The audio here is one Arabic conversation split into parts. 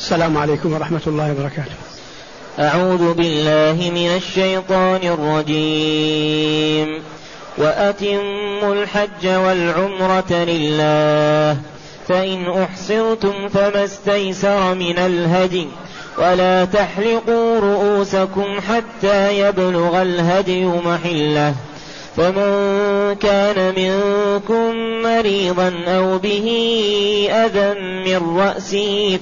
السلام عليكم ورحمة الله وبركاته. أعوذ بالله من الشيطان الرجيم. وأتموا الحج والعمرة لله، فإن أحصرتم فما استيسر من الهدي، ولا تحلقوا رؤوسكم حتى يبلغ الهدي محله، فمن كان منكم مريضا أو به أذى من رأسه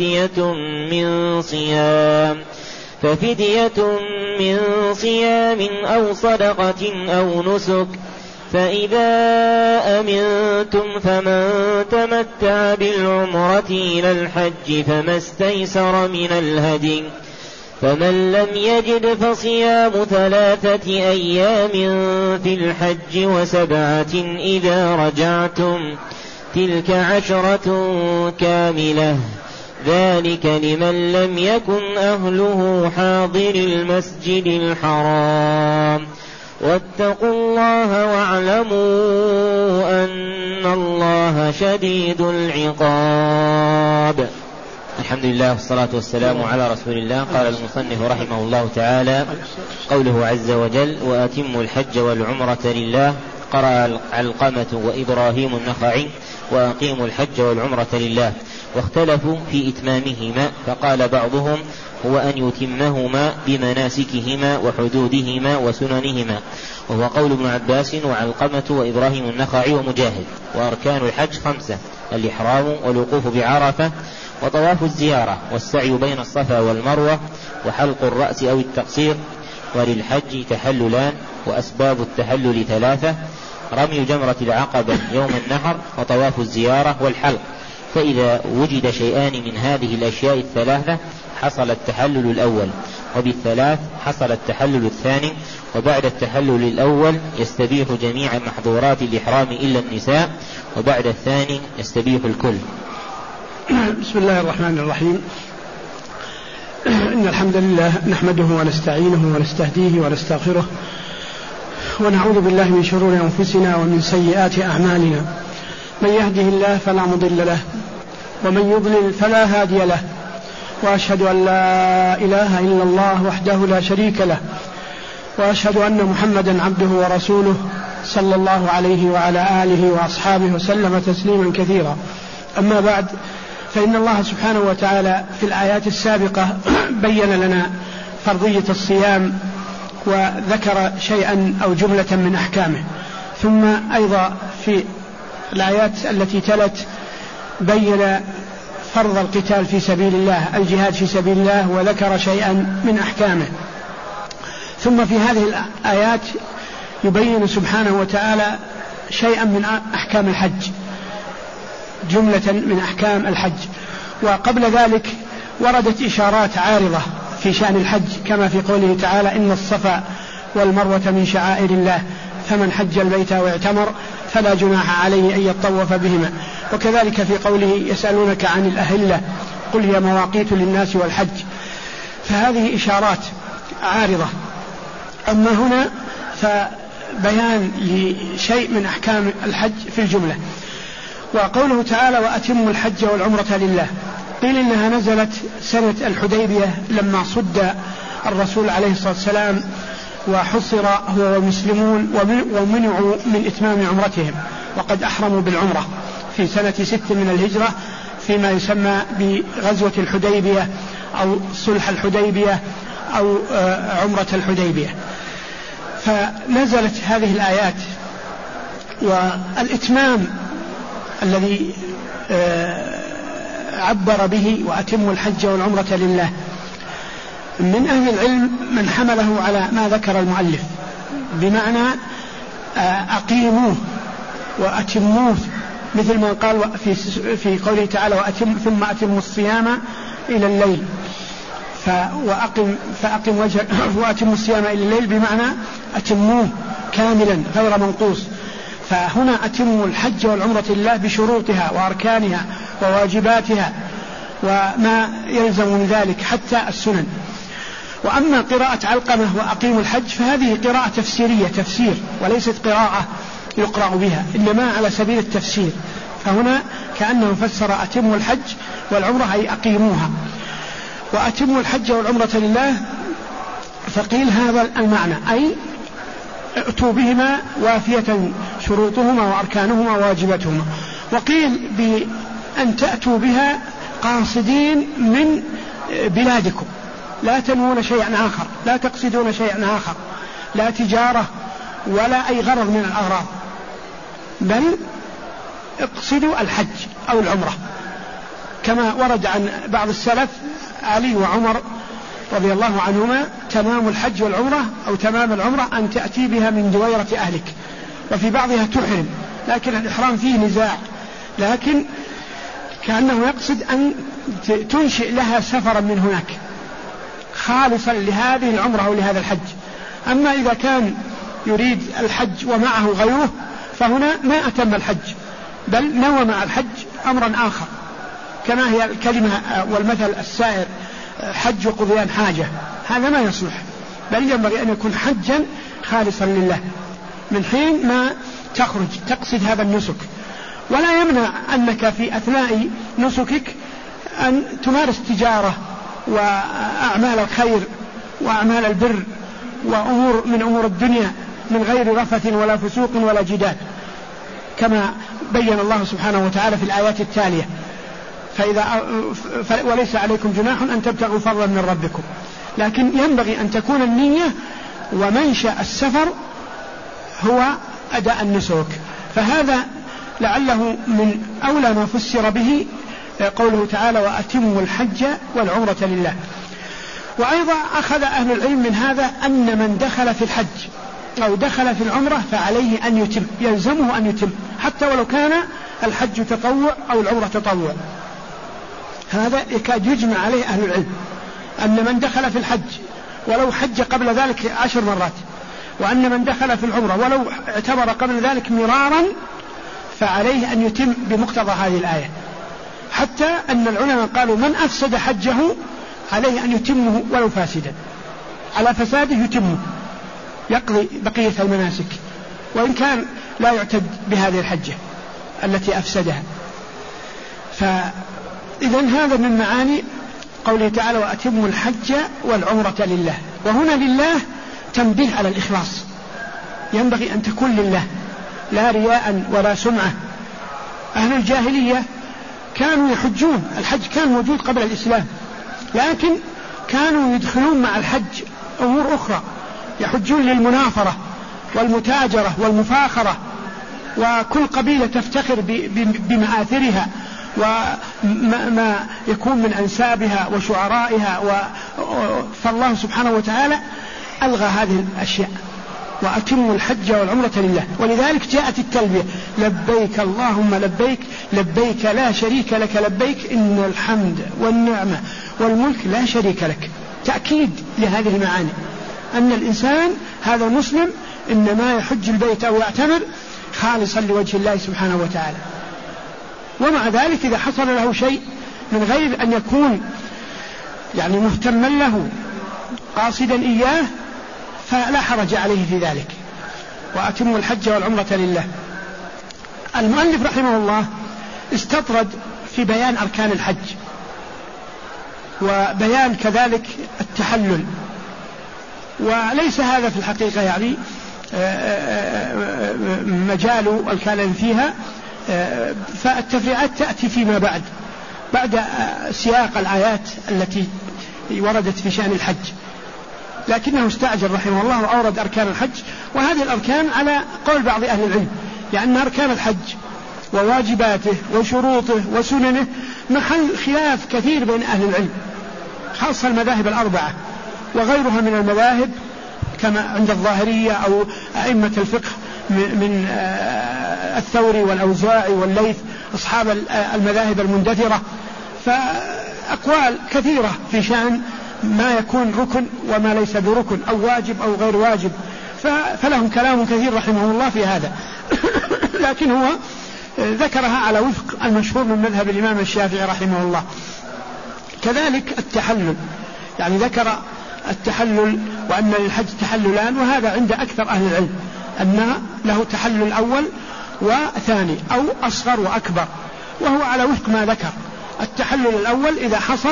ففدية من صيام أو صدقة أو نسك، فإذا أمنتم فمن تمتع بالعمرة إلى الحج فما استيسر من الهدي، فمن لم يجد فصيام 3 أيام في الحج و7 إذا رجعتم، تلك 10 كاملة، ذلك لمن لم يكن أهله حاضر المسجد الحرام، واتقوا الله واعلموا أن الله شديد العقاب. الحمد لله والصلاة والسلام على رسول الله. قال المصنف رحمه الله تعالى: قوله عز وجل: وأتموا الحج والعمرة لله. قرأ علقمة وإبراهيم النخعي: وأقيموا الحج والعمرة لله، واختلفوا في إتمامهما، فقال بعضهم: هو أن يتمهما بمناسكهما وحدودهما وسننهما، وهو قول ابن عباس وعلقمة وإبراهيم النخعي ومجاهد. وأركان الحج 5: الإحرام والوقوف بعرفة وطواف الزيارة والسعي بين الصفا والمروة وحلق الرأس أو التقصير. وللحج تحللان، وأسباب التحلل 3: رمي جمرة العقبة يوم النحر، وطواف الزيارة والحلق، فإذا وجد شيئان من هذه الأشياء 3 حصل التحلل الأول، وبالثلاث حصل التحلل الثاني، وبعد التحلل الأول يستبيح جميع محظورات الإحرام إلا النساء، وبعد الثاني يستبيح الكل. بسم الله الرحمن الرحيم. إن الحمد لله نحمده ونستعينه ونستهديه ونستغفره، ونعوذ بالله من شرور أنفسنا ومن سيئات أعمالنا، من يهده الله فلا مضل له، ومن يضلل فلا هادي له، وأشهد أن لا إله إلا الله وحده لا شريك له، وأشهد أن محمدا عبده ورسوله صلى الله عليه وعلى آله وأصحابه وسلم تسليما كثيرا. أما بعد، فإن الله سبحانه وتعالى في الآيات السابقة بين لنا فرضية الصيام، وذكر شيئا أو جملة من أحكامه، ثم أيضا في الآيات التي تلت بين فرض القتال في سبيل الله، الجهاد في سبيل الله، وذكر شيئا من أحكامه. ثم في هذه الآيات يبين سبحانه وتعالى شيئا من أحكام الحج، جملة من أحكام الحج. وقبل ذلك وردت إشارات عارضة في شأن الحج، كما في قوله تعالى: إن الصفا والمروة من شعائر الله، فمن حج البيت واعتمر فلا جناح عليه أن يطوف بهما. وكذلك في قوله: يسألونك عن الأهلة، قل هي مواقيت للناس والحج. فهذه إشارات عارضة. أما هنا فبيان لشيء من أحكام الحج في الجملة. وقوله تعالى: وأتموا الحج والعمرة لله، قيل إنها نزلت سنة الحديبية لما صد الرسول عليه الصلاة والسلام وحصر هو والمسلمون ومنعوا من إتمام عمرتهم، وقد أحرموا بالعمرة في سنة 6 من الهجرة، فيما يسمى بغزوة الحديبية أو صلح الحديبية أو عمرة الحديبية. فنزلت هذه الآيات. والإتمام الذي عبر به وأتموا الحج والعمرة لله، من أهل العلم من حمله على ما ذكر المؤلف، بمعنى أقيموه وأتموه، مثل ما قال في قوله تعالى: ثم أتموا الصيام إلى الليل، فأقم وجهك وأتموا الصيام إلى الليل، بمعنى أتموه كاملا غير منقوص. فهنا أتموا الحج والعمرة لله بشروطها وأركانها وواجباتها وما يلزم من ذلك حتى السنن. وأما قراءة علقمة وأقيموا الحج فهذه قراءة تفسيرية، تفسير، وليست قراءة يقرأ بها، إنما على سبيل التفسير. فهنا كأنه فسر أتموا الحج والعمرة أي أقيموها. وأتموا الحج والعمرة لله، فقيل هذا المعنى، أي ائتوا بهما وافية شروطهما وأركانهما وواجباتهما. وقيل بأن تأتوا بها قاصدين من بلادكم، لا تنوون شيئا آخر، لا تقصدون شيئا آخر، لا تجارة ولا أي غرض من الأغراض، بل اقصدوا الحج أو العمرة، كما ورد عن بعض السلف علي وعمر رضي الله عنهما تمام الحج والعمرة أو تمام العمرة أن تأتي بها من دويرة أهلك، وفي بعضها تحرم، لكن الإحرام فيه نزاع، لكن كأنه يقصد أن تنشئ لها سفرا من هناك خالصا لهذه العمرة أو لهذا الحج. أما إذا كان يريد الحج ومعه غيره فهنا ما أتم الحج، بل نوى مع الحج أمرا آخر، كما هي الكلمة والمثل السائر حج وقضيان حاجة، هذا ما يصلح، بل ينبغي أن يكون حجا خالصا لله من حين ما تخرج تقصد هذا النسك. ولا يمنع أنك في أثناء نسكك أن تمارس تجارة وأعمال الخير وأعمال البر وأمور من أمور الدنيا من غير رفث ولا فسوق ولا جدال، كما بين الله سبحانه وتعالى في الآيات التالية: وليس عليكم جناح أن تبتغوا فضلا من ربكم. لكن ينبغي أن تكون النية ومنشأ السفر هو أداء النسك، فهذا لعله من أولى ما فسر به قوله تعالى: وأتموا الحج والعمرة لله. وأيضا أخذ أهل العلم من هذا أن من دخل في الحج أو دخل في العمرة فعليه أن يتم، يلزمه أن يتم، حتى ولو كان الحج تطوع أو العمرة تطوع. هذا يكاد يجمع عليه أهل العلم، أن من دخل في الحج ولو حج قبل ذلك 10 مرات، وأن من دخل في العمرة ولو اعتبر قبل ذلك مرارا فعليه أن يتم بمقتضى هذه الآية، حتى أن العلماء قالوا: من أفسد حجه عليه أن يتمه ولو فاسدا، على فساده يتمه، يقضي بقية المناسك وإن كان لا يعتد بهذه الحجة التي أفسدها. فإذا هذا من معاني قوله تعالى: وأتموا الحج والعمرة لله. وهنا لله تنبيه على الإخلاص، ينبغي أن تكون لله لا رياء ولا سمعة. أهل الجاهلية كانوا يحجون، الحج كان موجود قبل الإسلام، لكن كانوا يدخلون مع الحج أمور أخرى، يحجون للمنافرة والمتاجرة والمفاخرة، وكل قبيلة تفتخر بمآثرها وما يكون من أنسابها وشعرائها، فالله سبحانه وتعالى ألغى هذه الأشياء: وأتموا الحج والعمرة لله. ولذلك جاءت التلبية: لبيك اللهم لبيك، لبيك لا شريك لك لبيك، إن الحمد والنعمة والملك لا شريك لك. تأكيد لهذه المعاني، أن الإنسان هذا المسلم إنما يحج البيت أو يعتمر خالصا لوجه الله سبحانه وتعالى. ومع ذلك إذا حصل له شيء من غير أن يكون يعني مهتما له قاصدا إياه فلا حرج عليه في ذلك. وأتموا الحج والعمرة لله. المؤلف رحمه الله استطرد في بيان أركان الحج وبيان كذلك التحلل، وليس هذا في الحقيقة يعني مجال الكلام فيها، فالتفريعات تأتي فيما بعد سياق الآيات التي وردت في شأن الحج، لكنه استعجل رحمه الله وأورد أركان الحج. وهذه الأركان على قول بعض أهل العلم، لأن أركان الحج وواجباته وشروطه وسننه محل خلاف كثير بين أهل العلم، خاصة المذاهب الأربعة وغيرها من المذاهب كما عند الظاهرية أو أئمة الفقه من الثوري والأوزاعي والليث، أصحاب المذاهب المندثرة، فأقوال كثيرة في شأن ما يكون ركن وما ليس بركن أو واجب أو غير واجب، فلهم كلام كثير رحمه الله في هذا. لكن هو ذكرها على وفق المشهور من مذهب الإمام الشافعي رحمه الله. كذلك التحلل، يعني ذكر التحلل وأن للحج تحللان، وهذا عند أكثر أهل العلم أن له تحلل أول وثاني أو أصغر وأكبر، وهو على وفق ما ذكر. التحلل الأول إذا حصل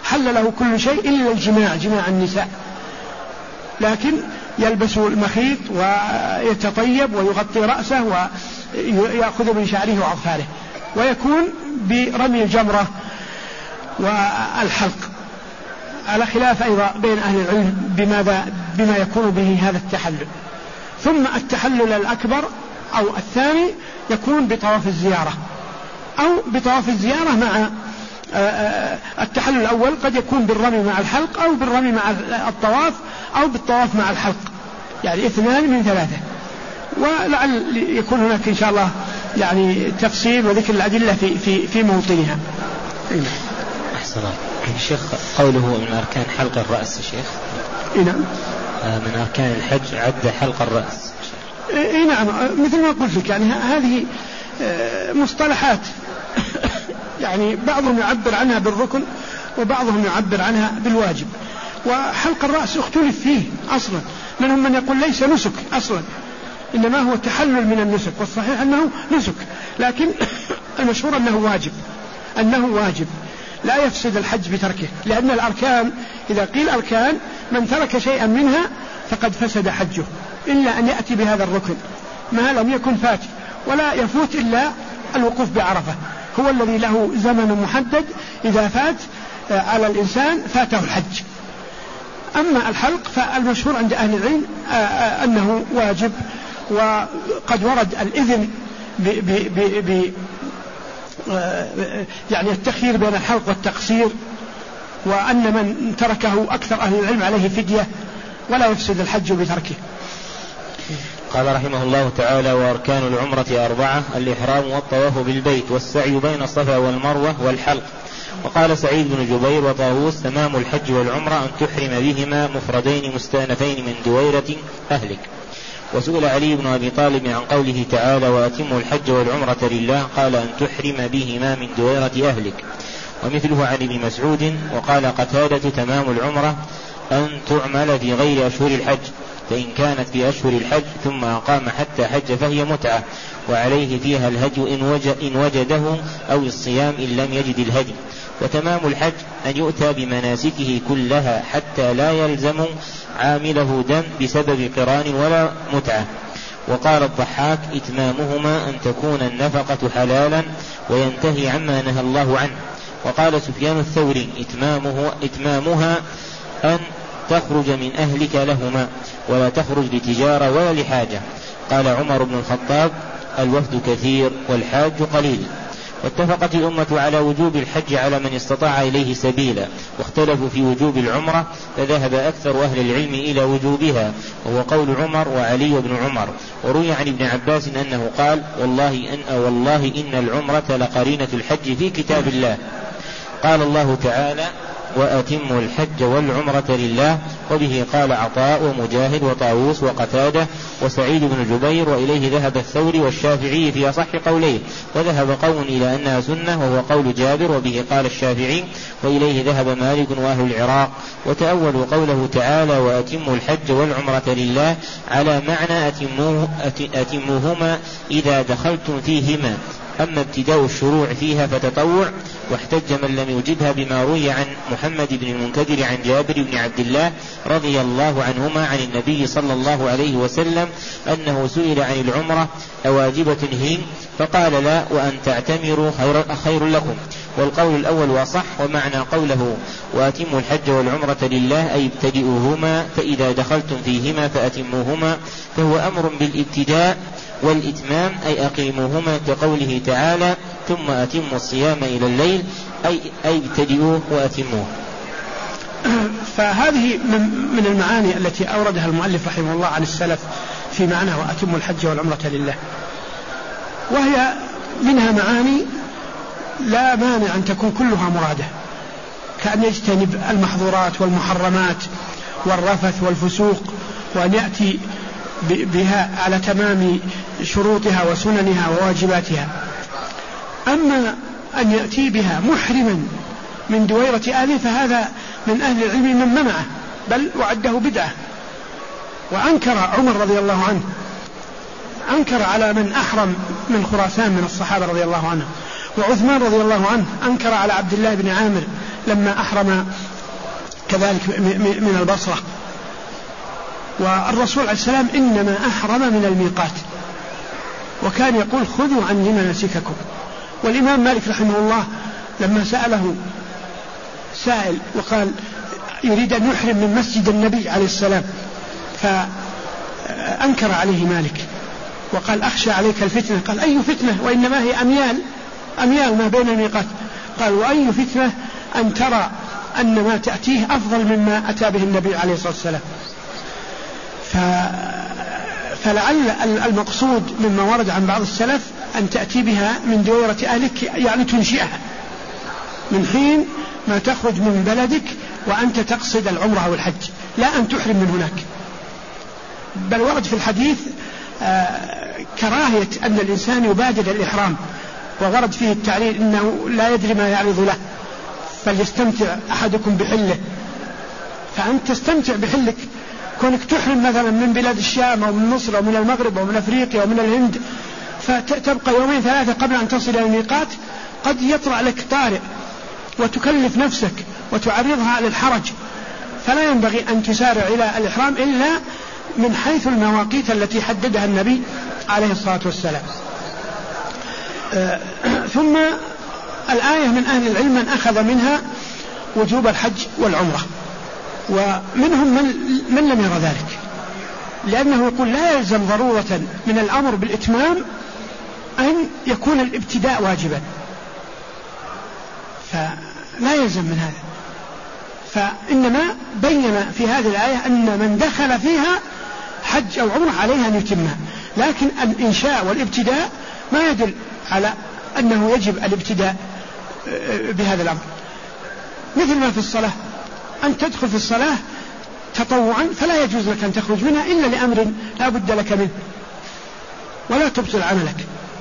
حل له كل شيء إلا الجماع، جماع النساء، لكن يلبس المخيط ويتطيب ويغطي رأسه ويأخذ من شعره وأظفاره، ويكون برمي الجمرة والحلق، على خلاف أيضا بين أهل العلم بما يكون به هذا التحلل. ثم التحلل الأكبر أو الثاني يكون بطواف الزيارة، أو بطواف الزيارة مع التحلل الأول قد يكون بالرمي مع الحلق، أو بالرمي مع الطواف، أو بالطواف مع الحلق، يعني 2 من 3. ولعل يكون هناك إن شاء الله يعني تفصيل وذكر الأدلة في موطنها. أحسن الشيخ. قوله من أركان حلق الرأس شيخ، نعم، من أركان الحج عد حلق الرأس. نعم، مثل ما قلت لك، يعني هذه مصطلحات يعني بعضهم يعبر عنها بالركن وبعضهم يعبر عنها بالواجب. وحلق الرأس اختلف فيه أصلا، منهم من يقول ليس نسك أصلا، إنما هو تحلل من النسك، والصحيح أنه نسك، لكن المشهور أنه واجب لا يفسد الحج بتركه، لأن الأركان إذا قيل أركان من ترك شيئا منها فقد فسد حجه، إلا أن يأتي بهذا الركن ما لم يكن فات، ولا يفوت إلا الوقوف بعرفة، هو الذي له زمن محدد، إذا فات على الإنسان فاته الحج. أما الحلق فالمشهور عند أهل العلم أنه واجب، وقد ورد الإذن يعني التخيير بين الحلق والتقصير، وأن من تركه أكثر أهل العلم عليه فدية، ولا يفسد الحج بتركه. قال رحمه الله تعالى: وأركان العمرة 4: الإحرام والطواف بالبيت والسعي بين الصفا والمروة والحلق. وقال سعيد بن جبير وطاووس: تمام الحج والعمرة أن تحرم بهما مفردين مستأنفين من دويرة أهلك. وسئل علي بن أبي طالب عن قوله تعالى: وأتموا الحج والعمرة لله، قال: أن تحرم بهما من دويرة أهلك. ومثله عن ابن مسعود. وقال قتادة: تمام العمرة أن تعمل في غير أشهر الحج، فإن كانت في أشهر الحج ثم أقام حتى حج فهي متعة، وعليه فيها الهدي إن وجده، أو الصيام إن لم يجد الهدي. وتمام الحج أن يؤتى بمناسكه كلها حتى لا يلزم عامله دم بسبب قران ولا متعة. وقال الضحاك: إتمامهما أن تكون النفقة حلالا وينتهي عما نهى الله عنه. وقال سفيان الثوري: إتمامها أن تخرج من أهلك لهما، ولا تخرج لتجارة ولا لحاجة. قال عمر بن الخطاب: الوفد كثير والحاج قليل. واتفقت الأمة على وجوب الحج على من استطاع إليه سبيلا، واختلفوا في وجوب العمرة، فذهب أكثر أهل العلم إلى وجوبها، وهو قول عمر وعلي بن عمر. وروي عن ابن عباس أنه قال: والله إن العمرة لقرينة الحج في كتاب الله. قال الله تعالى: وأتموا الحج والعمرة لله. وبه قال عطاء ومجاهد وطاووس وقتادة وسعيد بن جبير، وإليه ذهب الثوري والشافعي في أصح قوليه، وذهب قوم إلى أنها سنة وهو قول جابر، وبه قال الشافعي، وإليه ذهب مالك وأهل العراق. وتأولوا قوله تعالى: وأتموا الحج والعمرة لله على معنى أتموهما إذا دخلتم فيهما. أما ابتداء الشروع فيها فتطوع. واحتج من لم يجدها بما روي عن محمد بن المنكدر عن جابر بن عبد الله رضي الله عنهما عن النبي صلى الله عليه وسلم أنه سئل عن العمرة: أواجبة هي؟ فقال: لا، وأن تعتمروا خير لكم. والقول الأول وصح. ومعنى قوله: وأتموا الحج والعمرة لله أي ابتدئوهما، فإذا دخلتم فيهما فأتموهما، فهو أمر بالابتداء والإتمام، أي أقيموهما، كقوله تعالى: ثم أتموا الصيام إلى الليل، أي ابتدئوه وأتموه. فهذه من المعاني التي أوردها المؤلف رحمه الله عن السلف في معنى وأتموا الحج والعمرة لله، وهي منها معاني لا مانع أن تكون كلها مرادة، كأن يجتنب المحظورات والمحرمات والرفث والفسوق، وأن يأتي بها على تمام شروطها وسننها وواجباتها. أما أن يأتي بها محرما من دويرة أهله فهذا من أهل العلم من منعه، بل وعده بدعة. وأنكر عمر رضي الله عنه، أنكر على من أحرم من خراسان من الصحابة رضي الله عنه. وعثمان رضي الله عنه أنكر على عبد الله بن عامر لما أحرم كذلك من البصرة. والرسول عليه السلام إنما أحرم من الميقات، وكان يقول خذوا عني مناسككم. والإمام مالك رحمه الله لما سأله سائل وقال يريد أن يحرم من مسجد النبي عليه السلام، فأنكر عليه مالك وقال أخشى عليك الفتنة. قال أي فتنة وإنما هي أميال ما بين الميقات. قال وأي فتنة أن ترى أن ما تأتيه أفضل مما أتى به النبي عليه الصلاة والسلام. فلعل المقصود مما ورد عن بعض السلف أن تأتي بها من ديورة أهلك، يعني تنشئها من حين ما تخرج من بلدك وأنت تقصد العمرة والحج، لا أن تحرم من هناك. بل ورد في الحديث كراهية أن الإنسان يبادر الإحرام، وورد فيه التعليل إنه لا يدري ما يعرض له فليستمتع أحدكم بحله. فأنت تستمتع بحلك، كونك تحرم مثلا من بلاد الشام أو من مصر أو من المغرب أو من أفريقيا أو من الهند، فتبقى يومين ثلاثة قبل أن تصل إلى الميقات، قد يطرأ لك طارئ وتكلف نفسك وتعرضها للحرج. فلا ينبغي أن تسارع إلى الإحرام إلا من حيث المواقيت التي حددها النبي عليه الصلاة والسلام. ثم الآية من أهل العلم من أخذ منها وجوب الحج والعمرة، ومنهم من لم يرى ذلك، لأنه يقول لا يلزم ضرورة من الأمر بالإتمام أن يكون الابتداء واجبا، فلا يلزم من هذا. فإنما بين في هذه الآية أن من دخل فيها حج أو عمرة عليها أن يتمها، لكن الإنشاء والابتداء ما يدل على أنه يجب الابتداء بهذا الأمر. مثل ما في الصلاة، أن تدخل في الصلاة تطوعا فلا يجوز لك أن تخرج منها إلا لأمر لا بد لك منه ولا تبطل عملك.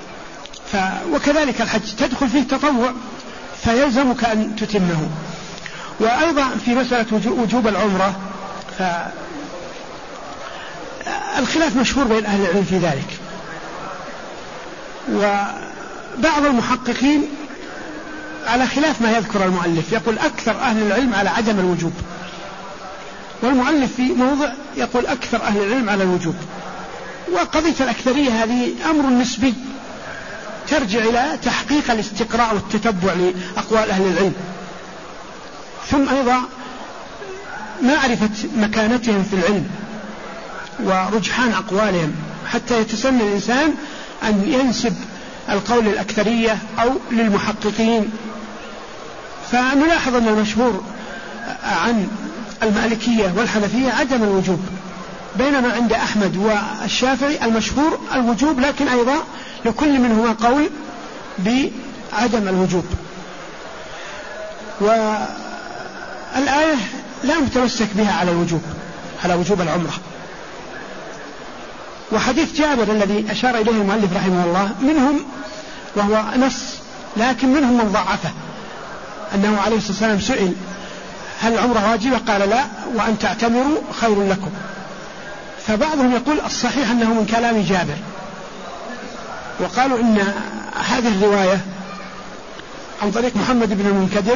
وكذلك الحج تدخل فيه تطوع فيلزمك أن تتمه. وأيضا في مسألة وجوب العمرة فالخلاف مشهور بين أهل العلم في ذلك، وبعض المحققين على خلاف ما يذكر المؤلف، يقول أكثر أهل العلم على عدم الوجوب، والمؤلف في موضع يقول أكثر أهل العلم على الوجوب. وقضية الأكثرية هذه أمر نسبي ترجع إلى تحقيق الاستقراء والتتبع لأقوال أهل العلم، ثم أيضا معرفة مكانتهم في العلم ورجحان أقوالهم حتى يتسنى الإنسان أن ينسب القول للأكثرية أو للمحققين. فنلاحظ أن المشهور عن المالكية والحنفية عدم الوجوب، بينما عند أحمد والشافعي المشهور الوجوب، لكن أيضا لكل منهما قول بعدم الوجوب. والآية لا متمسك بها على الوجوب، على وجوب العمرة. وحديث جابر الذي أشار إليه المؤلف رحمه الله منهم، وهو نص، لكن منهم من ضعفه، أنه عليه الصلاة والسلام سئل هل العمرة واجبة؟ قال لا، وأن تعتمروا خير لكم. فبعضهم يقول الصحيح أنه من كلام جابر، وقالوا إن هذه الرواية عن طريق محمد بن المنكدر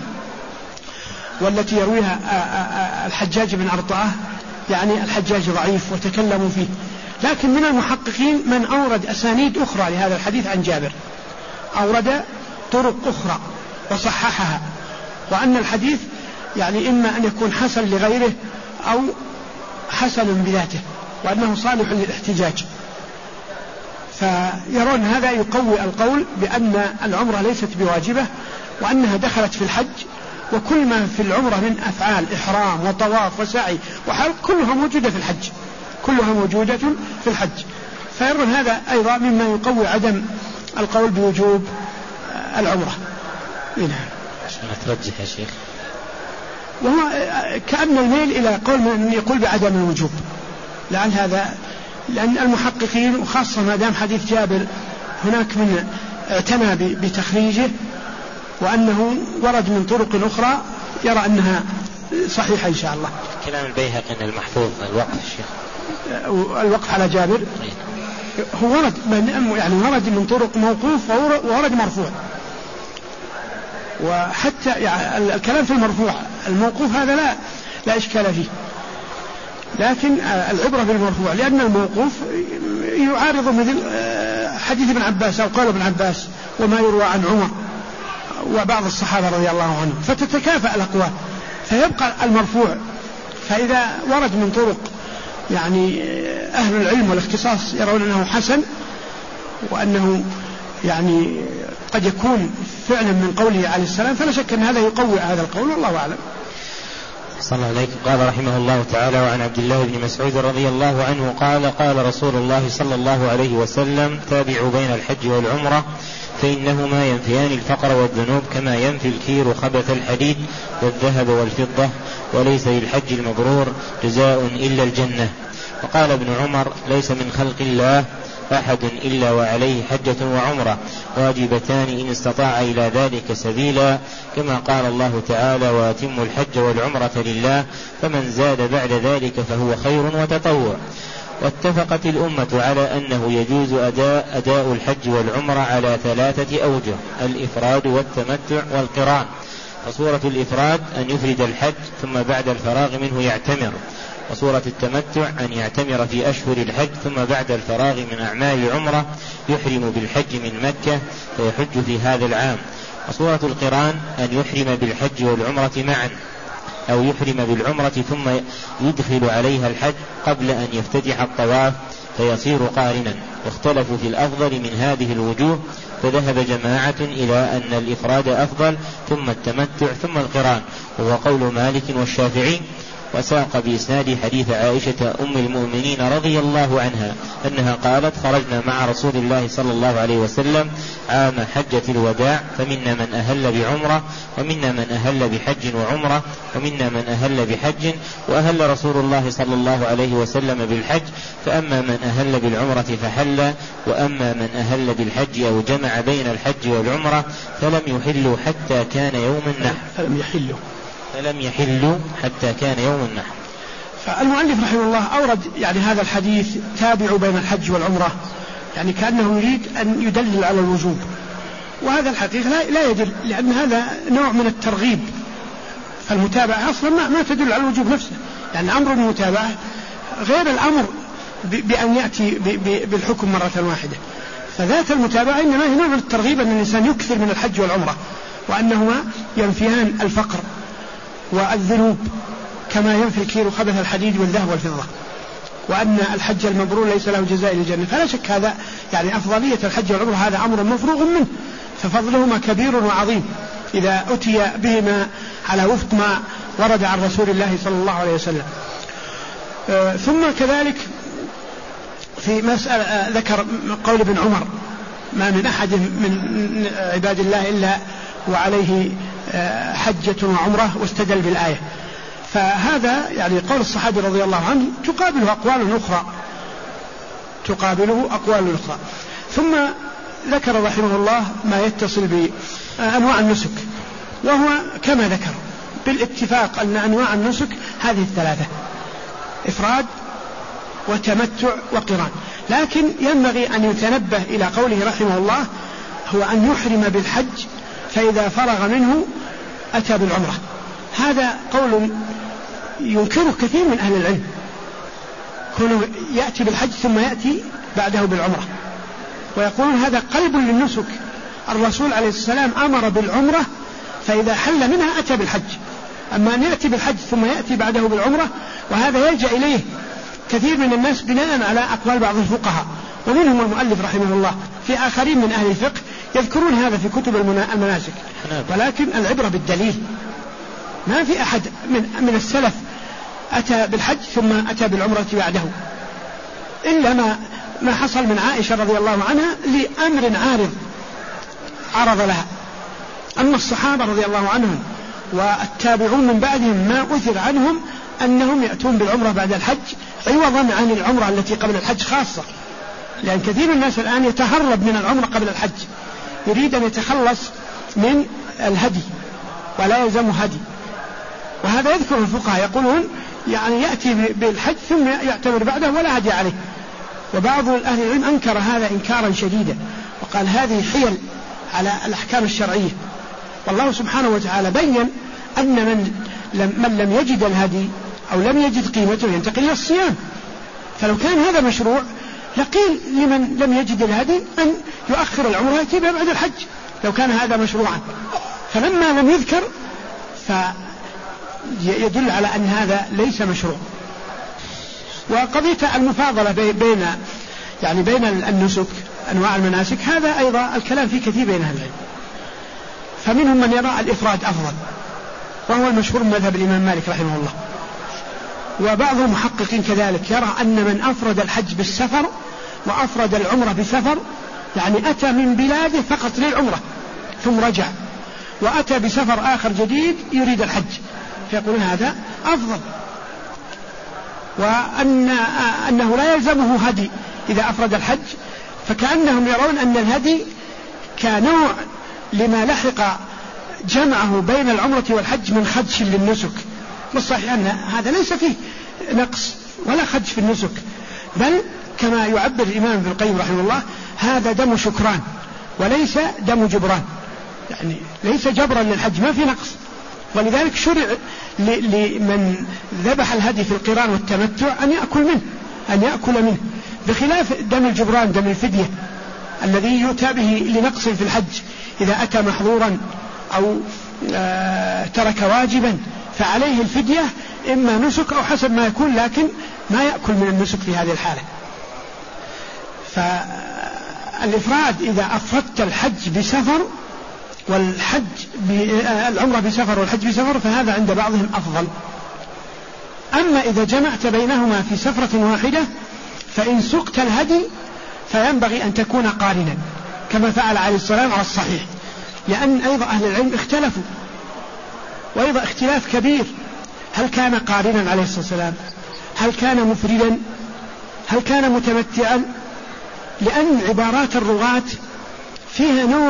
والتي يرويها الحجاج بن أرطاة، يعني الحجاج ضعيف وتكلموا فيه. لكن من المحققين من أورد أسانيد أخرى لهذا الحديث عن جابر، أورد طرق أخرى وصححها، وأن الحديث يعني إما أن يكون حسن لغيره أو حسن بذاته، وأنه صالح للاحتجاج. فيرون هذا يقوي القول بأن العمرة ليست بواجبة، وأنها دخلت في الحج، وكل ما في العمرة من أفعال إحرام وطواف وسعي وحلق كلها موجودة في الحج، كلها موجودة في الحج. فيرون هذا أيضا مما يقوي عدم القول بوجوب العمرة. نعم. عشان ترجح يا شيخ، وهو كأن الميل إلى قول من يقول بعدم الوجوب، لعل هذا، لأن المحققين وخاصة ما دام حديث جابر هناك من اعتنى بتخريجه وأنه ورد من طرق أخرى يرى أنها صحيحة إن شاء الله. كلام البيهقي المحفوظ الوقف الشيخ، الوقف على جابر هو ورد، يعني ورد من طرق موقوف وورد مرفوع، وحتى يعني الكلام في المرفوع، الموقوف هذا لا إشكال فيه، لكن العبرة بالمرفوع، لأن الموقوف يعارض مثل حديث ابن عباس أو قول ابن عباس وما يروى عن عمر وبعض الصحابة رضي الله عنهم، فتتكافأ الأقوال فيبقى المرفوع. فإذا ورد من طرق يعني أهل العلم والاختصاص يرون أنه حسن وأنه يعني قد يكون فعلا من قوله عليه السلام، فلا شك أن هذا يقوي هذا القول، والله أعلم. صلى الله عليه. قال رحمه الله تعالى: وعن عبد الله بن مسعود رضي الله عنه قال: قال رسول الله صلى الله عليه وسلم: تابعوا بين الحج والعمرة فإنهما ينفيان الفقر والذنوب كما ينفي الكير خبث الحديد والذهب والفضة، وليس للحج المبرور جزاء إلا الجنة. وقال ابن عمر: ليس من خلق الله أحد إلا وعليه حجة وعمرة واجبتان إن استطاع إلى ذلك سبيلا، كما قال الله تعالى: وأتموا الحج والعمرة لله، فمن زاد بعد ذلك فهو خير وتطوع. واتفقت الأمة على أنه يجوز أداء الحج والعمرة على 3 أوجه: الإفراد والتمتع والقران. فصورة الإفراد أن يفرد الحج ثم بعد الفراغ منه يعتمر، وصورة التمتع أن يعتمر في أشهر الحج ثم بعد الفراغ من أعمال العمرة يحرم بالحج من مكة فيحج في هذا العام. وصورة القران أن يحرم بالحج والعمرة معا، أو يحرم بالعمرة ثم يدخل عليها الحج قبل أن يفتتح الطواف فيصير قارنا. واختلفوا في الأفضل من هذه الوجوه، فذهب جماعة إلى أن الإفراد أفضل ثم التمتع ثم القران، وهو قول مالك والشافعي. وساق بإسناد حديث عائشة أم المؤمنين رضي الله عنها أنها قالت: خرجنا مع رسول الله صلى الله عليه وسلم عام حجة الوداع، فمنا من أهل بعمرة ومنا من أهل بحج وعمرة ومنا من أهل بحج، وأهل رسول الله صلى الله عليه وسلم بالحج، فأما من أهل بالعمرة فحل، وأما من أهل بالحج أو جمع بين الحج والعمرة فلم يحلوا حتى كان يوم النحر. فلم يحلوا حتى كان يوم النحر. فالمؤلف رحمه الله أورد يعني هذا الحديث: تابعوا بين الحج والعمرة، يعني كأنه يريد أن يدلل على الوجوب، وهذا الحقيقة لا يدل، لأن هذا نوع من الترغيب. فالمتابعة أصلا ما تدل على الوجوب نفسه، يعني أمر المتابعة غير الأمر بأن يأتي بالحكم مرة واحدة. فذات المتابعة إنما هي نوع من الترغيب، أن الإنسان يكثر من الحج والعمرة، وأنهما ينفيان الفقر والذنوب كما ينفي الكير خبث الحديد والذهب والفضة، وأن الحج المبرور ليس له جزاء إلا الجنة. فلا شك هذا يعني أفضلية الحج والعمرة هذا أمر مفروغ منه، ففضلهما كبير وعظيم إذا أتي بهما على وفق ما ورد عن رسول الله صلى الله عليه وسلم. ثم كذلك في مسألة ذكر قول ابن عمر: ما من أحد من عباد الله إلا وعليه حجة وعمرة، واستدل بالآية. فهذا يعني قول الصحابي رضي الله عنه تقابله أقوال أخرى. ثم ذكر رحمه الله ما يتصل بأنواع النسك، وهو كما ذكر بالاتفاق أن أنواع النسك هذه 3: إفراد وتمتع وقران. لكن ينبغي أن يتنبه إلى قوله رحمه الله: هو أن يحرم بالحج فإذا فرغ منه أتى بالعمرة. هذا قول ينكره كثير من أهل العلم، كونه يأتي بالحج ثم يأتي بعده بالعمرة، ويقولون هذا قلب للنسك. الرسول عليه السلام أمر بالعمرة فإذا حل منها أتى بالحج، أما أن يأتي بالحج ثم يأتي بعده بالعمرة، وهذا يلجأ إليه كثير من الناس بناء على أقوال بعض الفقهاء، ومنهم المؤلف رحمه الله، في آخرين من أهل الفقه يذكرون هذا في كتب المناسك. ولكن العبرة بالدليل. ما في أحد من السلف أتى بالحج ثم أتى بالعمرة بعده، إلا ما حصل من عائشة رضي الله عنها لأمر عارض عرض لها. أما الصحابة رضي الله عنهم والتابعون من بعدهم ما أثر عنهم أنهم يأتون بالعمرة بعد الحج عوضا عن العمرة التي قبل الحج خاصة، لأن كثير من الناس الآن يتهرب من العمرة قبل الحج، يريد أن يتخلص من الهدي ولا يلزم هدي. وهذا يذكر الفقهاء يقولون يعني يأتي بالحج ثم يعتمر بعده ولا هدي عليه. وبعض أهل العلم أنكر هذا إنكارا شديدا، وقال هذه حيل على الأحكام الشرعية، والله سبحانه وتعالى بين أن من لم يجد الهدي أو لم يجد قيمته ينتقل إلى الصيام. فلو كان هذا مشروع لقيل لمن لم يجد الهدي أن يؤخر العمرة يأتي بها بعد الحج لو كان هذا مشروعا. فلما لم يذكر فيدل على أن هذا ليس مشروع. وقضية المفاضلة بين النسك أنواع المناسك هذا أيضا الكلام فيه كثير بين أهل العلم. فمنهم من يرى الإفراد أفضل وهو المشهور من مذهب الإمام مالك رحمه الله، وبعض المحققين كذلك يرى أن من أفرد الحج بالسفر وأفرد العمرة بسفر يعني أتى من بلاده فقط للعمرة ثم رجع وأتى بسفر آخر جديد يريد الحج فيقولون هذا أفضل، وأنه لا يلزمه هدي إذا أفرد الحج، فكأنهم يرون أن الهدي كنوع لما لحق جمعه بين العمرة والحج من خدش للنسك. والصحيح أن هذا ليس فيه نقص ولا خدش في النسك، بل كما يعبر الإمام ابن القيم رحمه الله هذا دم شكران وليس دم جبران، يعني ليس جبرا للحج ما في نقص. ولذلك شرع لمن ذبح الهدي في القران والتمتع أن يأكل منه بخلاف دم الجبران دم الفدية الذي يؤتى به لنقص في الحج إذا أتى محظورا أو ترك واجبا فعليه الفدية إما نسك أو حسب ما يكون، لكن ما يأكل من النسك في هذه الحالة. فالإفراد إذا أفردت الحج بسفر العمرة بسفر والحج بسفر فهذا عند بعضهم أفضل. أما إذا جمعت بينهما في سفرة واحدة فإن سقت الهدي فينبغي أن تكون قارنا كما فعل عليه السلام على الصحيح، لأن أيضا أهل العلم اختلفوا وأيضا اختلاف كبير، هل كان قارنا عليه الصلاة والسلام، هل كان مفردا، هل كان متمتعا، لأن عبارات الرواة فيها نوع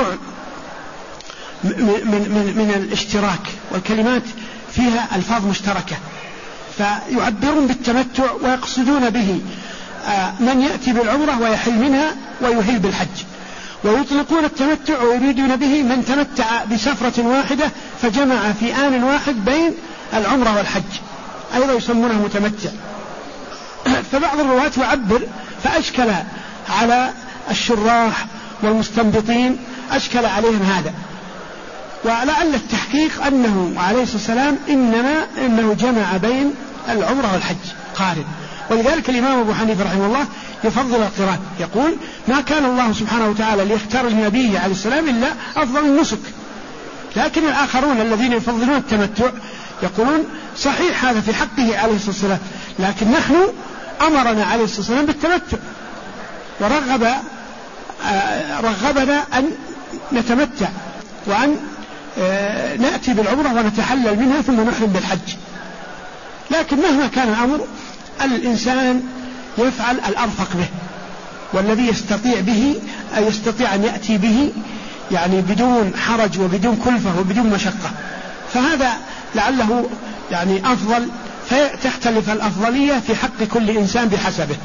من الاشتراك والكلمات فيها ألفاظ مشتركة، فيعبرون بالتمتع ويقصدون به من يأتي بالعمرة ويحل منها ويهل بالحج، ويطلقون التمتع ويريدون به من تمتع بسفرة واحدة فجمع في آن واحد بين العمرة والحج أيضا يسمونه متمتع. فبعض الرواة يعبر فأشكل على الشراح والمستنبطين أشكل عليهم هذا، ولعل التحقيق أنه عليه الصلاة والسلام إنه جمع بين العمرة والحج قارن. ولذلك الإمام أبو حنيفة رحمه الله يفضل القران، يقول ما كان الله سبحانه وتعالى ليختار لنبيه عليه السلام إلا أفضل النسك، لكن الآخرون الذين يفضلون التمتع يقولون صحيح هذا في حقه عليه الصلاة والسلام، لكن نحن أمرنا عليه الصلاة والسلام بالتمتع ورغبنا أن نتمتع وأن نأتي بالعمرة ونتحلل منها ثم نحرم بالحج. لكن مهما كان الأمر الإنسان يفعل الأرفق به والذي يستطيع به أن يستطيع أن يأتي به يعني بدون حرج وبدون كلفة وبدون مشقة، فهذا لعله يعني أفضل، فتختلف الأفضلية في حق كل إنسان بحسبه.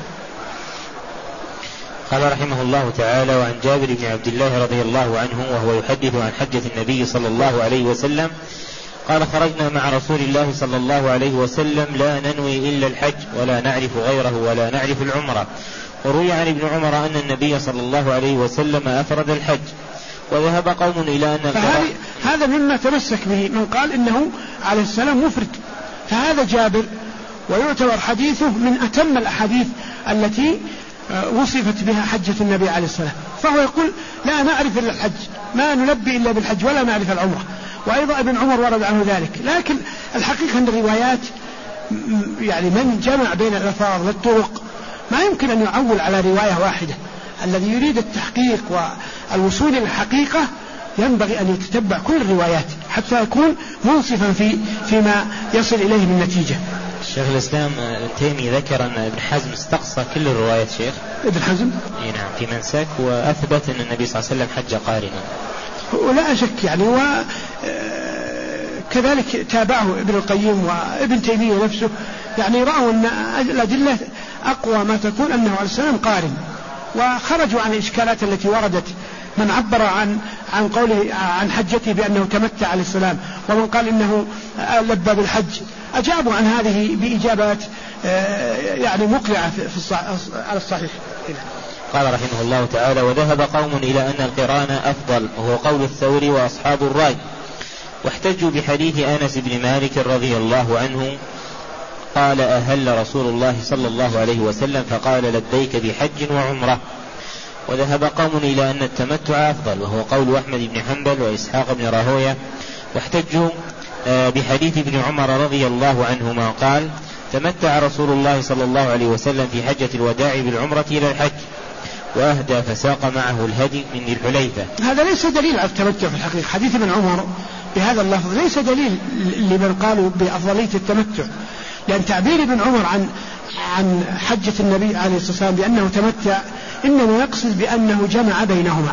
قال رحمه الله تعالى: وعن جابر بن عبد الله رضي الله عنه وهو يحدث عن حجة النبي صلى الله عليه وسلم قال: خرجنا مع رسول الله صلى الله عليه وسلم لا ننوي إلا الحج ولا نعرف غيره ولا نعرف العمرة. وروي عن ابن عمر أن النبي صلى الله عليه وسلم أفرد الحج، وذهب قوم إلى أن هذا مما تمسك به من قال إنه عليه السلام مفرد، فهذا جابر ويعتبر حديثه من أتم الأحاديث التي وصفت بها حجة النبي عليه السلام، فهو يقول لا نعرف إلا الحج، ما نلبي إلا بالحج ولا نعرف العمرة. وأيضا ابن عمر ورد عنه ذلك. لكن الحقيقة أن الروايات يعني من جمع بين الألفاظ والطرق ما يمكن أن يعول على رواية واحدة. الذي يريد التحقيق والوصول إلى الحقيقة ينبغي أن يتتبع كل الروايات حتى يكون منصفا فيما يصل إليه من نتيجة. شيخ الإسلام ابن تيمية ذكر أن ابن حزم استقصى كل الروايات. شيخ ابن حزم نعم في منسك، وأثبت أن النبي صلى الله عليه وسلم حج قارنا، ولا شك يعني. وكذلك تابعه ابن القيم وابن تيمية نفسه، يعني رأوا أن الأدلة أقوى ما تكون أنه عليه السلام قارن، وخرجوا عن الإشكالات التي وردت. من عبر عن عن قوله عن حجته بأنه تمتع عليه السلام، ومن قال إنه لبى بالحج، أجابوا عن هذه بإجابات يعني مقنعة على الصحيح. قال رحمه الله تعالى: وذهب قوم إلى أن القران أفضل، وهو قول الثوري وأصحاب الرأي، واحتجوا بحديث أنس بن مالك رضي الله عنه قال: أهل رسول الله صلى الله عليه وسلم فقال: لبيك بحج وعمرة. وذهب قوم إلى أن التمتع أفضل، وهو قول أحمد بن حنبل وإسحاق بن راهوية، واحتجوا بحديث ابن عمر رضي الله عنهما قال: تمتع رسول الله صلى الله عليه وسلم في حجة الوداع بالعمرة إلى الحج، وأهدى فساق معه الهدي من ذي الحليفة. هذا ليس دليل على التمتع في الحقيقة، حديث ابن عمر بهذا اللفظ ليس دليل لمن قالوا بأفضلية التمتع، لأن تعبير ابن عمر عن حجة النبي عليه الصلاة والسلام بأنه تمتع إنما يقصد بأنه جمع بينهما.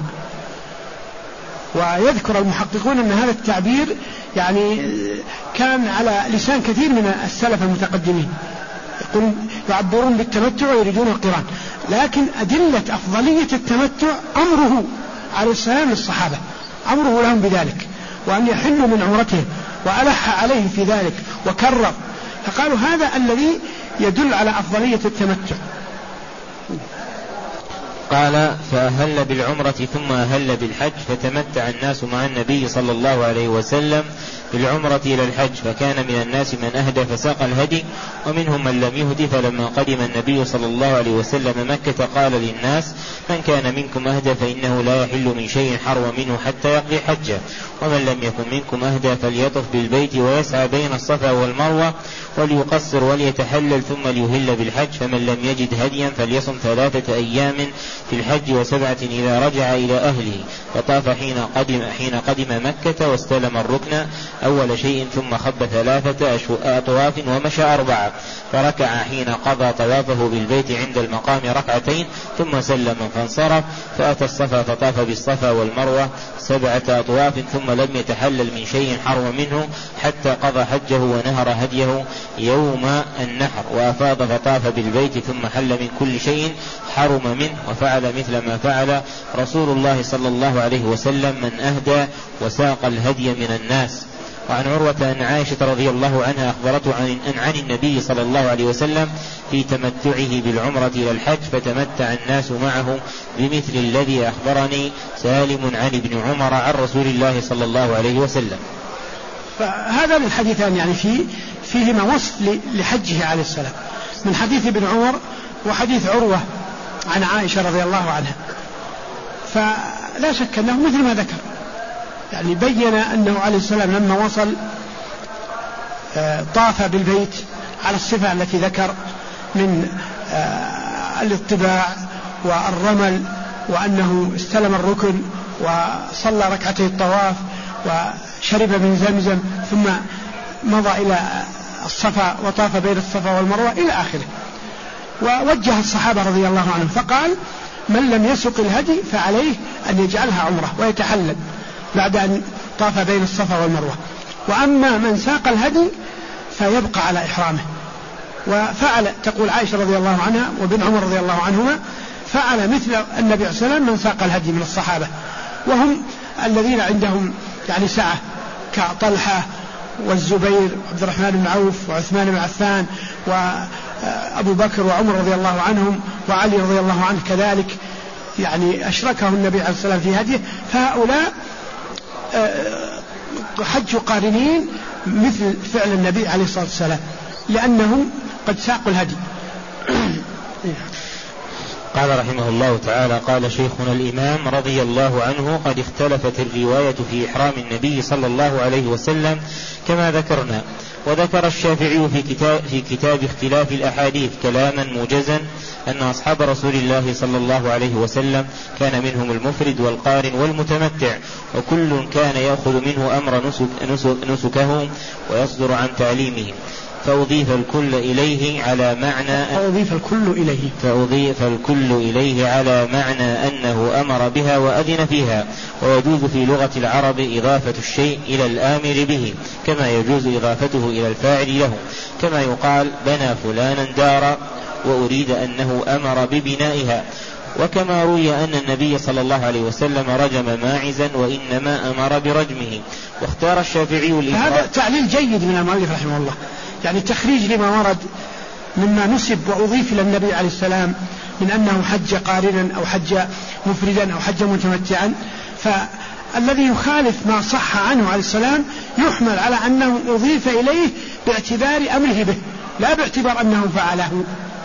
ويذكر المحققون أن هذا التعبير يعني كان على لسان كثير من السلف المتقدمين، يعبرون بالتمتع ويريدون القران، لكن أدلة أفضلية التمتع أمره عليه السلام للصحابة، أمره لهم بذلك، وأن يحلوا من عمرتهم، وألح عليه في ذلك وكرر، فقالوا هذا الذي يدل على أفضلية التمتع. قال: فأهل بالعمرة ثم أهل بالحج، فتمتع الناس مع النبي صلى الله عليه وسلم بالعمرة إلى الحج، فكان من الناس من أهدى فساق الهدي، ومنهم من لم يهد. فلما قدم النبي صلى الله عليه وسلم مكة قال للناس: من كان منكم أهدى فإنه لا يحل من شيء حرم منه حتى يقضي حجه، ومن لم يكن منكم أهدى فليطف بالبيت ويسعى بين الصفا والمروة وليقصر وليتحلل ثم ليهل بالحج، فمن لم يجد هديا فليصم 3 أيام في الحج و7 إذا رجع إلى أهله. فطاف حين قدم مكة واستلم الركن أول شيء، ثم خب 3 أطواف ومشى 4، فركع حين قضى طوافه بالبيت عند المقام 2 ثم سلم فانصرف، فأتى الصفا فطاف بالصفا والمروة 7 أطواف، ثم لم يتحلل من شيء حرم منه حتى قضى حجه ونهر هديه يوم النحر، وأفاض فطاف بالبيت ثم حل من كل شيء حرم منه، وفعل مثل ما فعل رسول الله صلى الله عليه وسلم من أهدى وساق الهدي من الناس. وعن عروة أن عائشة رضي الله عنها أخبرته عن النبي صلى الله عليه وسلم في تمتعه بالعمرة إلى الحج، فتمتع الناس معه بمثل الذي أخبرني سالم عن ابن عمر عن رسول الله صلى الله عليه وسلم. فهذا الحديثان يعني فيهما وصف لحجه عليه السلام، من حديث ابن عمر وحديث عروة عن عائشة رضي الله عنها، فلا شك أنه مثل ما ذكر، يعني بين أنه عليه السلام لما وصل طاف بالبيت على الصفة التي ذكر من الاطباع والرمل، وأنه استلم الركن وصلى 2 الطواف وشرب من زمزم، ثم مضى إلى الصفا وطاف بين الصفا والمروة إلى آخره. ووجه الصحابة رضي الله عنهم فقال: من لم يسق الهدي فعليه أن يجعلها عمرة ويتحلل بعد أن طاف بين الصفا والمروة، وأما من ساق الهدي فيبقى على إحرامه. وفعل، تقول عائشة رضي الله عنها وابن عمر رضي الله عنهما، فعل مثل النبي عليه السلام من ساق الهدي من الصحابة، وهم الذين عندهم يعني سعة كطلحة والزبير وعبد الرحمن بن عوف وعثمان بن عفان وأبو بكر وعمر رضي الله عنهم وعلي رضي الله عنه كذلك، يعني أشركه النبي عليه السلام في هديه، فهؤلاء حج قارنين مثل فعل النبي عليه الصلاة والسلام لأنهم قد ساقوا الهدي. قال رحمه الله تعالى: قال شيخنا الإمام رضي الله عنه: قد اختلفت الرواية في إحرام النبي صلى الله عليه وسلم كما ذكرنا. وذكر الشافعي في كتاب اختلاف الأحاديث كلاما موجزا أن أصحاب رسول الله صلى الله عليه وسلم كان منهم المفرد والقارن والمتمتع، وكل كان يأخذ منه أمر نسكه ويصدر عن تعليمه، فأضيف الكل إليه على معنى أنه أمر بها وأذن فيها. ويجوز في لغة العرب إضافة الشيء إلى الآمر به كما يجوز إضافته إلى الفاعل له، كما يقال: بنى فلانا دارا، وأريد أنه أمر ببنائها. وكما روي أن النبي صلى الله عليه وسلم رجم ماعزا وإنما أمر برجمه. واختار الشافعي الإفراد. هذا تعليل جيد من المؤلف رحمه الله، يعني تخريج لما ورد مما نسب وأضيف إلى النبي عليه السلام من أنه حج قارنا أو حج مفردا أو حج متمتعا، فالذي يخالف ما صح عنه عليه السلام يحمل على أنه أضيف إليه باعتبار أمره به لا باعتبار أنه فعله.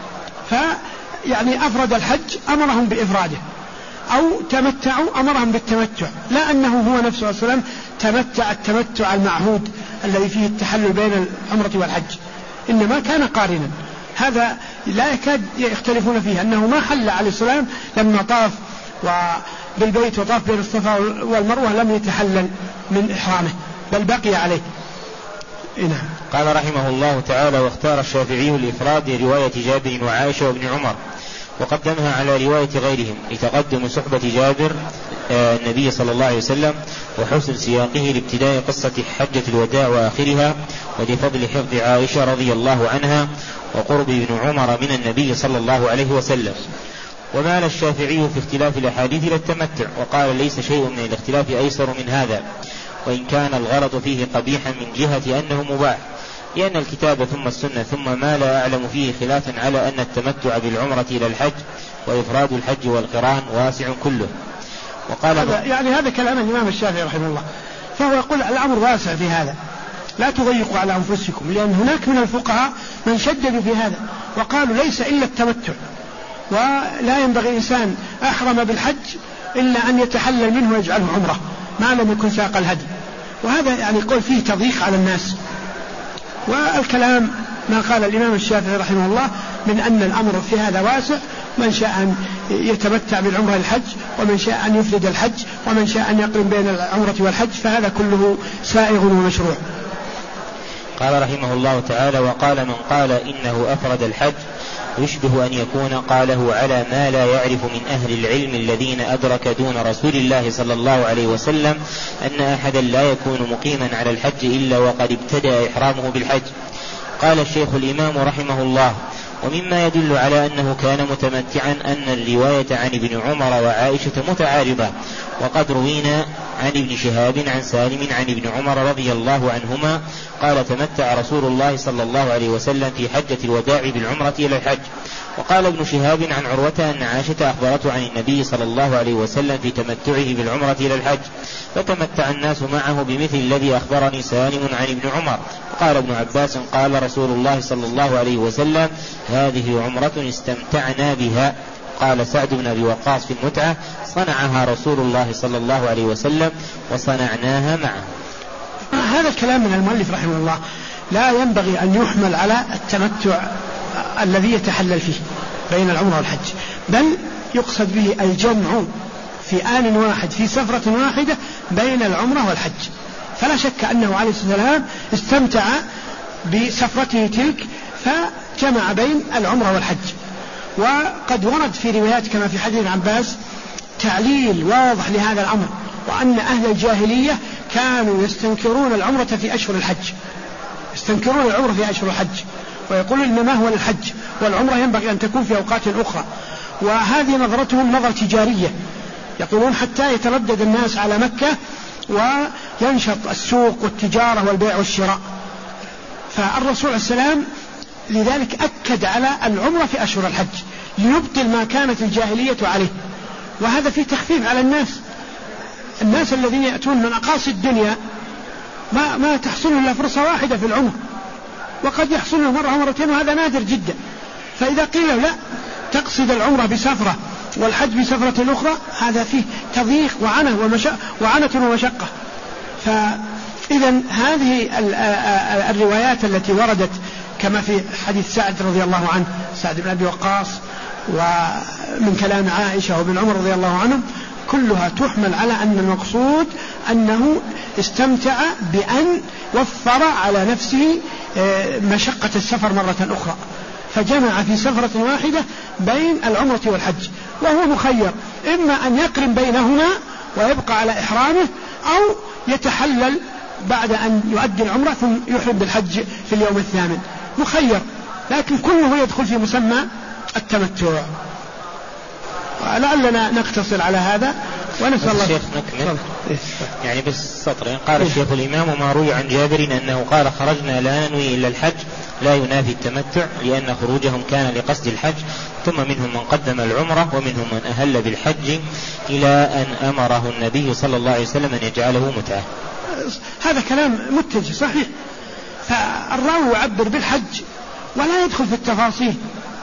فيعني أفرد الحج أمرهم بإفراده، أو تمتعوا أمرهم بالتمتع، لا أنه هو نفسه عليه السلام تمتع التمتع المعهود الذي فيه التحلل بين العمرة والحج، إنما كان قارنا. هذا لا يكاد يختلفون فيه، أنه ما حل عليه السلام لما طاف بالبيت وطاف بين الصفا والمروة لم يتحلل من إحرامه بل بقي عليه. نعم. قال رحمه الله تعالى: واختار الشافعي الإفراد لرواية جابر وعائشة وابن عمر، وقدمها على رواية غيرهم لتقدم صحبة جابر النبي صلى الله عليه وسلم وحسن سياقه لابتداء قصة حجة الوداع وآخرها، ولفضل حفظ عائشة رضي الله عنها وقرب ابن عمر من النبي صلى الله عليه وسلم. ومال الشافعي في اختلاف الأحاديث إلى التمتع، وقال: ليس شيء من الاختلاف أيسر من هذا، وإن كان الغلط فيه قبيحا من جهة أنه مباح، لأن الكتاب ثم السنة ثم ما لا أعلم فيه خلافا على أن التمتع بالعمرة إلى الحج وإفراد الحج والقران واسع كله. وقال هذا كلام الإمام الشافعي رحمه الله، فهو يقول الأمر واسع في هذا، لا تضيقوا على أنفسكم، لأن هناك من الفقهاء من شددوا في هذا وقالوا ليس إلا التمتع، ولا ينبغي إنسان أحرم بالحج إلا أن يتحلل منه ويجعله عمره ما لم يكن ساق الهدي، وهذا يعني قول فيه تضييق على الناس. والكلام ما قال الإمام الشافعي رحمه الله من أن الأمر في هذا واسع، من شاء أن يتمتع بالعمرة الحج، ومن شاء أن يفرد الحج، ومن شاء أن يقرن بين العمرة والحج، فهذا كله سائغ ومشروع. قال رحمه الله تعالى: وقال من قال إنه أفرد الحج يشبه أن يكون قاله على ما لا يعرف من أهل العلم الذين أدرك دون رسول الله صلى الله عليه وسلم أن أحدا لا يكون مقيما على الحج إلا وقد ابتدأ إحرامه بالحج. قال الشيخ الإمام رحمه الله: ومما يدل على أنه كان متمتعا أن الرواية عن ابن عمر وعائشة متعارضة، وقد روينا عن ابن شهاب عن سالم عن ابن عمر رضي الله عنهما قال: تمتع رسول الله صلى الله عليه وسلم في حجة الوداع بالعمرة إلى الحج. وقال ابن شهاب عن عروة أن عائشة أخبرته عن النبي صلى الله عليه وسلم في تمتعه بالعمرة إلى الحج، فتمتع الناس معه بمثل الذي أخبرني سالم عن ابن عمر. قال ابن عباس: قال رسول الله صلى الله عليه وسلم: هذه عمرة استمتعنا بها. قال سعد بن أبي وقاص في المتعة: صنعها رسول الله صلى الله عليه وسلم وصنعناها معه. هذا الكلام من المؤلف رحمه الله لا ينبغي أن يحمل على التمتع الذي يتحلل فيه بين العمرة والحج، بل يقصد به الجمع في آن واحد في سفرة واحدة بين العمرة والحج. فلا شك أنه عليه الصلاة والسلام استمتع بسفرته تلك فجمع بين العمرة والحج. وقد ورد في روايات كما في حديث عباس تعليل واضح لهذا الأمر، وأن أهل الجاهلية كانوا يستنكرون العمرة في أشهر الحج، يستنكرون العمرة في أشهر الحج ويقولون إنما هو للحج، والعمرة ينبغي أن تكون في أوقات أخرى. وهذه نظرتهم نظرة تجارية، يقولون حتى يتردد الناس على مكة وينشط السوق والتجارة والبيع والشراء. فالرسول عليه السلام لذلك أكد على العمرة في أشهر الحج ليبطل ما كانت الجاهلية عليه، وهذا فيه تخفيف على الناس الذين يأتون من أقاصي الدنيا ما تحصل إلا فرصة واحدة في العمر، وقد يحصل له مرة ومرتين، وهذا نادر جدا. فإذا قيل له لا تقصد العمرة بسفرة والحج بسفرة أخرى، هذا فيه تضييق وعنة ومشقة. فإذا هذه الروايات التي وردت كما في حديث سعد رضي الله عنه، سعد بن أبي وقاص، ومن كلام عائشة وابن عمر رضي الله عنهم، كلها تحمل على أن المقصود أنه استمتع بأن وفر على نفسه مشقة السفر مرة أخرى، فجمع في سفرة واحدة بين العمرة والحج، وهو مخير إما أن يقرن بينهما ويبقى على إحرامه، أو يتحلل بعد أن يؤدي العمرة ثم يحرم بالحج في اليوم الثامن، مخير، لكن كله يدخل في مسمى التمتع. لعلنا نقتصر على هذا ونسأل الله. الشيخ نكمل يعني بس سطرين. قال الشيخ الإمام: ما روي عن جابر أنه قال: خرجنا لا ننوي إلا الحج، لا ينافي التمتع، لأن خروجهم كان لقصد الحج، ثم منهم من قدم العمرة، ومنهم من أهل بالحج، إلى أن أمره النبي صلى الله عليه وسلم أن يجعله متعة. هذا كلام متجه صحيح، فالراوي يعبر بالحج ولا يدخل في التفاصيل.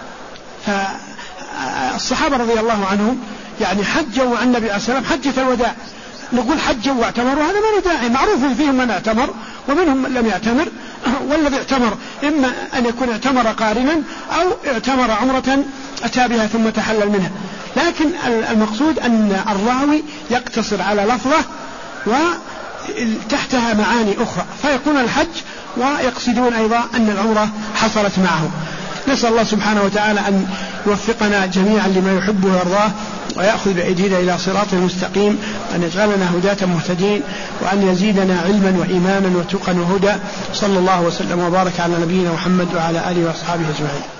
فالصحابة رضي الله عنهم يعني حجوا عن النبي عليه السلام حجة الوداع، نقول حجوا واعتمروا، هذا ما له داعي، معروف فيهم من اعتمر ومنهم من لم يعتمر، والذي اعتمر إما أن يكون اعتمر قارنا أو اعتمر عمرة أتى بها ثم تحلل منها. لكن المقصود أن الراوي يقتصر على لفظة وتحتها معاني أخرى، فيكون الحج ويقصدون أيضا أن العمرة حصلت معه. نسأل الله سبحانه وتعالى أن يوفقنا جميعا لما يحبه ويرضاه، ويأخذ بأيدينا إلى صراط مستقيم، وأن يجعلنا هداة مهتدين، وأن يزيدنا علما وإيمانا وتقا وهدى. صلى الله وسلم وبارك على نبينا محمد وعلى آله وأصحابه أجمعين.